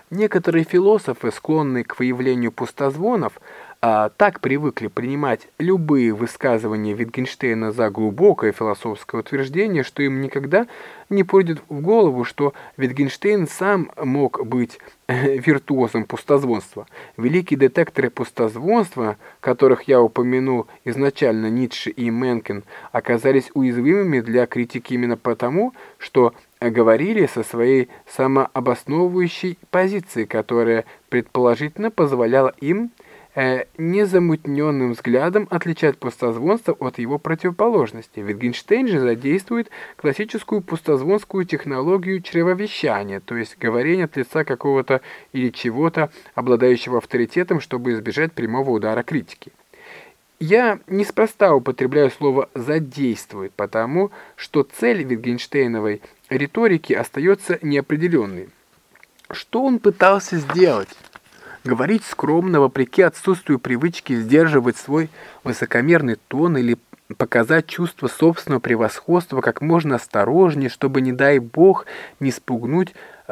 Некоторые философы, склонные к выявлению пустозвонов, так привыкли принимать любые высказывания Wittgensteina за глубокое философское утверждение, что им никогда не придет в голову, что Wittgenstein сам мог быть виртуозом пустозвонства. Великие детекторы пустозвонства, которых я упомянул изначально, Ницше и Менкен, оказались уязвимыми для критики именно потому, что говорили со своей самообосновывающей позиции, которая предположительно позволяла им незамутненным взглядом отличать пустозвонство от его противоположности. Wittgenstein же задействует классическую пустозвонскую технологию чревовещания, то есть говорение от лица какого-то или чего-то, обладающего авторитетом, чтобы избежать прямого удара критики. Я неспроста употребляю слово «задействует», потому что цель Wittgensteiновой риторики остается неопределенной. Что он пытался сделать? Говорить скромно, вопреки отсутствию привычки сдерживать свой высокомерный тон или показать чувство собственного превосходства как можно осторожнее, чтобы, не дай бог, не спугнуть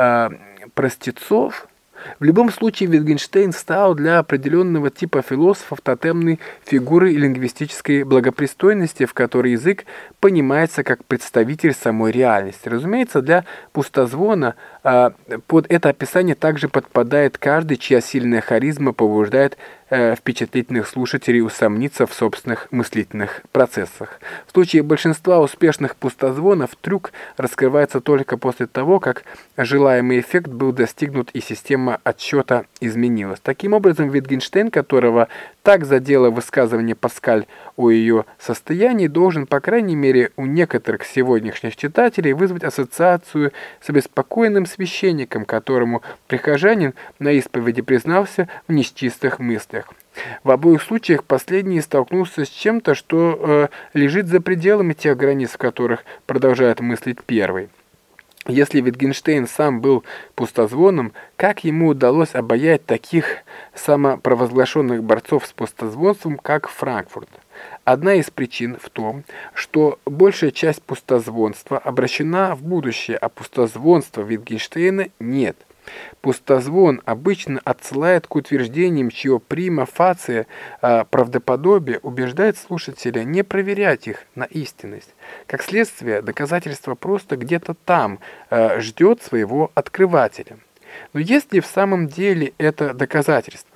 простецов? В любом случае, Wittgenstein стал для определенного типа философов тотемной фигурой лингвистической благопристойности, в которой язык понимается как представитель самой реальности. Разумеется, для пустозвона под это описание также подпадает каждый, чья сильная харизма побуждает впечатлительных слушателей усомниться в собственных мыслительных процессах. В случае большинства успешных пустозвонов трюк раскрывается только после того, как желаемый эффект был достигнут и система отсчета изменилась. Таким образом, Wittgenstein, которого так задело высказывание Паскаль о ее состоянии, должен, по крайней мере, у некоторых сегодняшних читателей вызвать ассоциацию с обеспокоенным священником, которому прихожанин на исповеди признался в нечистых мыслях. В обоих случаях последний столкнулся с чем-то, что лежит за пределами тех границ, в которых продолжает мыслить первый. Если Wittgenstein сам был пустозвоном, как ему удалось обаять таких самопровозглашенных борцов с пустозвонством, как Франкфурт? Одна из причин в том, что большая часть пустозвонства обращена в будущее, а пустозвонства Wittgensteina нет. Пустозвон обычно отсылает к утверждениям, чье прима фация правдоподобие убеждает слушателя не проверять их на истинность. Как следствие, доказательство просто где-то там ждет своего открывателя. Но есть ли в самом деле это доказательство?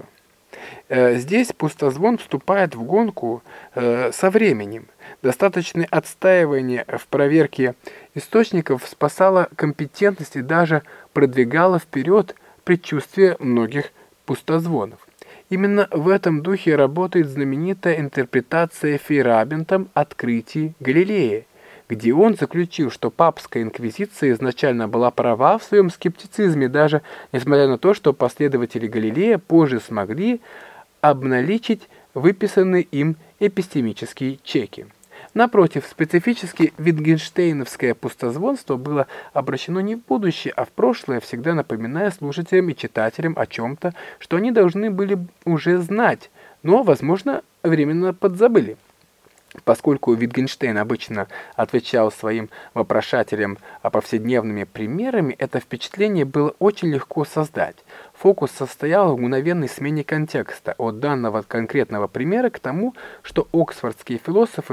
Здесь пустозвон вступает в гонку со временем. Достаточное отстаивание в проверке источников спасало компетентность и даже продвигало вперед предчувствие многих пустозвонов. Именно в этом духе работает знаменитая интерпретация Фейерабентом открытий Галилея, где он заключил, что папская инквизиция изначально была права в своем скептицизме, даже несмотря на то, что последователи Галилея позже смогли обналичить выписанные им эпистемические чеки. Напротив, специфически витгенштейновское пустозвонство было обращено не в будущее, а в прошлое, всегда напоминая слушателям и читателям о чем-то, что они должны были уже знать, но, возможно, временно подзабыли. Поскольку Wittgenstein обычно отвечал своим вопрошателям повседневными примерами, это впечатление было очень легко создать. Фокус состоял в мгновенной смене контекста от данного конкретного примера к тому, что оксфордские философы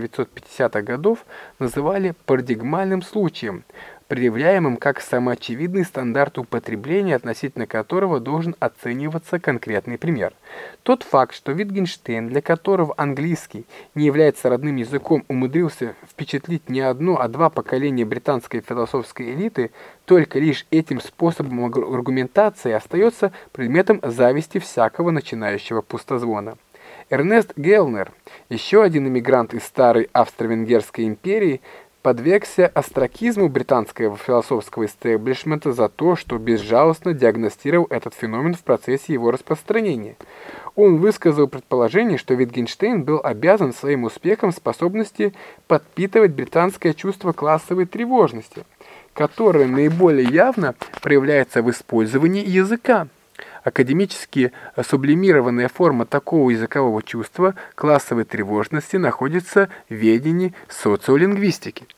1950-х годов называли парадигмальным случаем, предъявляемым как самоочевидный стандарт употребления, относительно которого должен оцениваться конкретный пример. Тот факт, что Wittgenstein, для которого английский не является родным языком, умудрился впечатлить не одно, а два поколения британской философской элиты, только лишь этим способом аргументации остается предметом зависти всякого начинающего пустозвона. Эрнест Гелнер, еще один эмигрант из старой Австро-Венгерской империи, подвергся остракизму британского философского истеблишмента за то, что безжалостно диагностировал этот феномен в процессе его распространения. Он высказал предположение, что Wittgenstein был обязан своим успехом способности подпитывать британское чувство классовой тревожности, которое наиболее явно проявляется в использовании языка. Академически сублимированная форма такого языкового чувства классовой тревожности находится в ведении социолингвистики.